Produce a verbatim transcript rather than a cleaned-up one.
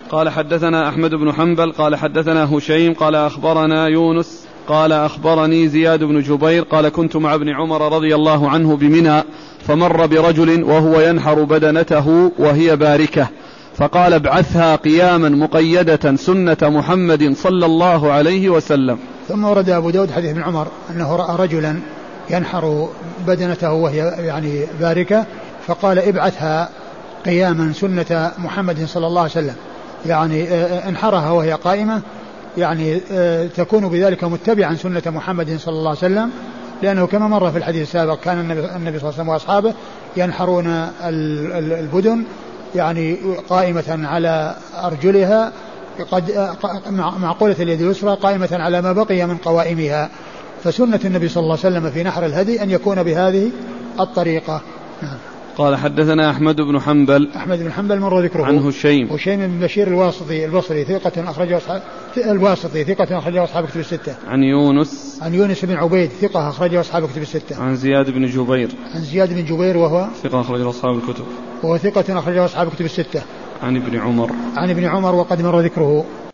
قال حدثنا أحمد بن حنبل قال حدثنا هشيم قال أخبرنا يونس قال أخبرني زياد بن جبير قال كنت مع ابن عمر رضي الله عنه بمنى فمر برجل وهو ينحر بدنته وهي باركة فقال ابعثها قياما مقيدة سنة محمد صلى الله عليه وسلم. ثم ورد أبو داود حديث ابن عمر أنه رأى رجلا ينحر بدنته وهي يعني باركة فقال ابعثها قياما سنة محمد صلى الله عليه وسلم، يعني انحرها وهي قائمة، يعني تكون بذلك متبعا سنة محمد صلى الله عليه وسلم، لأنه كما مر في الحديث السابق كان النبي صلى الله عليه وسلم وأصحابه ينحرون البدن يعني قائمة على أرجلها قد معقولة اليد اليسرى قائمة على ما بقي من قوائمها، فسنة النبي صلى الله عليه وسلم في نحر الهدي أن يكون بهذه الطريقة. نعم. قال حدثنا أحمد بن حنبل أحمد بن حنبل مر ذكره عن هشيم هشيم بن بشير الواسطي البصري ثقة أخرجه أصحاب الواسطي ثقة أخرجه أصحاب كتب الستة. عن يونس عن يونس بن عبيد ثقة أخرجه أصحاب كتب الستة. عن زياد بن جبير عن زياد بن جبير وهو ثقة أخرجه أصحاب الكتب وهو ثقة أخرجه أصحاب كتب الستة. عن ابن عمر عن ابن عمر وقد مر ذكره.